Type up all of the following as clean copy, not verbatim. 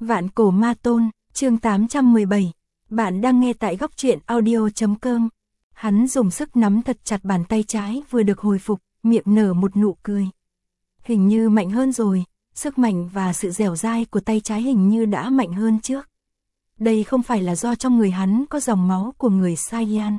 Vạn Cổ Ma Tôn, chương 817. Bạn đang nghe tại góc truyện audio.com. Hắn dùng sức nắm thật chặt bàn tay trái vừa được hồi phục, miệng nở một nụ cười. Hình như mạnh hơn rồi, sức mạnh và sự dẻo dai của tay trái hình như đã mạnh hơn trước. Đây không phải là do trong người hắn có dòng máu của người Saiyan,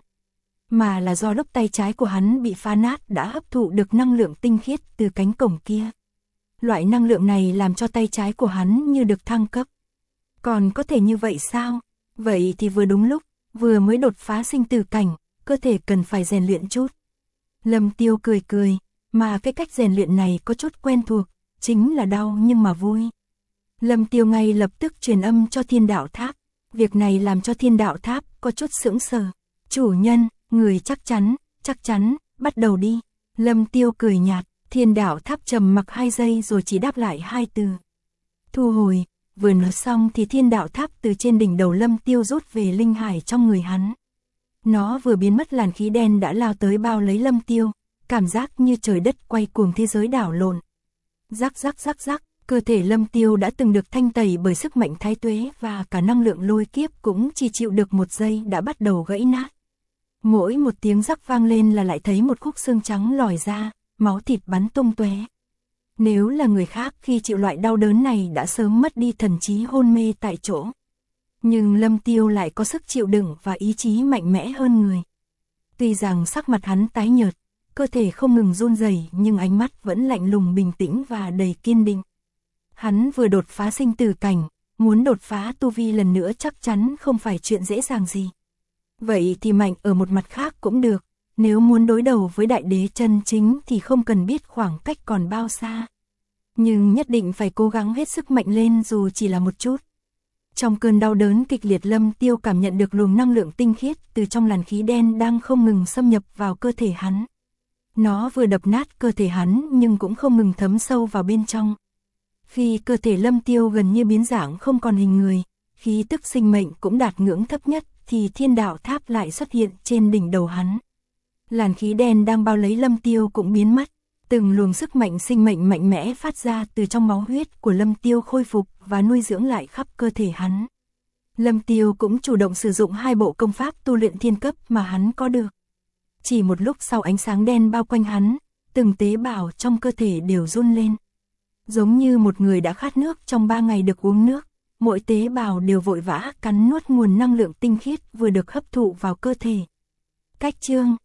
mà là do lúc tay trái của hắn bị phá nát đã hấp thụ được năng lượng tinh khiết từ cánh cổng kia. Loại năng lượng này làm cho tay trái của hắn như được thăng cấp. Còn có thể như vậy sao? Vậy thì vừa đúng lúc, vừa mới đột phá sinh tử cảnh, cơ thể cần phải rèn luyện chút. Lâm Tiêu cười cười, mà cái cách rèn luyện này có chút quen thuộc, chính là đau nhưng mà vui. Lâm Tiêu ngay lập tức truyền âm cho Thiên Đạo Tháp, việc này làm cho Thiên Đạo Tháp có chút sững sờ. Chủ nhân, người chắc chắn, bắt đầu đi. Lâm Tiêu cười nhạt, Thiên Đạo Tháp trầm mặc 2 giây rồi chỉ đáp lại 2 từ. Thu hồi. Vừa nói xong thì Thiên Đạo Tháp từ trên đỉnh đầu Lâm Tiêu rút về linh hải trong người hắn. Nó vừa biến mất, làn khí đen đã lao tới bao lấy Lâm Tiêu, cảm giác như trời đất quay cuồng, thế giới đảo lộn. Rắc rắc rắc rắc, cơ thể Lâm Tiêu đã từng được thanh tẩy bởi sức mạnh thái tuế và cả năng lượng lôi kiếp cũng chỉ chịu được 1 giây đã bắt đầu gãy nát. Mỗi một tiếng rắc vang lên là lại thấy một khúc xương trắng lòi ra, máu thịt bắn tung tóe. Nếu là người khác khi chịu loại đau đớn này đã sớm mất đi thần trí, hôn mê tại chỗ. Nhưng Lâm Tiêu lại có sức chịu đựng và ý chí mạnh mẽ hơn người. Tuy rằng sắc mặt hắn tái nhợt, cơ thể không ngừng run rẩy, nhưng ánh mắt vẫn lạnh lùng, bình tĩnh và đầy kiên định. Hắn vừa đột phá sinh tử cảnh, muốn đột phá tu vi lần nữa chắc chắn không phải chuyện dễ dàng gì. Vậy thì mạnh ở một mặt khác cũng được. Nếu muốn đối đầu với đại đế chân chính thì không cần biết khoảng cách còn bao xa. Nhưng nhất định phải cố gắng hết sức mạnh lên dù chỉ là một chút. Trong cơn đau đớn kịch liệt, Lâm Tiêu cảm nhận được luồng năng lượng tinh khiết từ trong làn khí đen đang không ngừng xâm nhập vào cơ thể hắn. Nó vừa đập nát cơ thể hắn nhưng cũng không ngừng thấm sâu vào bên trong. Khi cơ thể Lâm Tiêu gần như biến dạng không còn hình người, khí tức sinh mệnh cũng đạt ngưỡng thấp nhất thì Thiên Đạo Tháp lại xuất hiện trên đỉnh đầu hắn. Làn khí đen đang bao lấy Lâm Tiêu cũng biến mất, từng luồng sức mạnh sinh mệnh mạnh mẽ phát ra từ trong máu huyết của Lâm Tiêu khôi phục và nuôi dưỡng lại khắp cơ thể hắn. Lâm Tiêu cũng chủ động sử dụng 2 bộ công pháp tu luyện thiên cấp mà hắn có được. Chỉ một lúc sau, ánh sáng đen bao quanh hắn, từng tế bào trong cơ thể đều run lên. Giống như một người đã khát nước trong 3 ngày được uống nước, mỗi tế bào đều vội vã cắn nuốt nguồn năng lượng tinh khiết vừa được hấp thụ vào cơ thể. Cách chương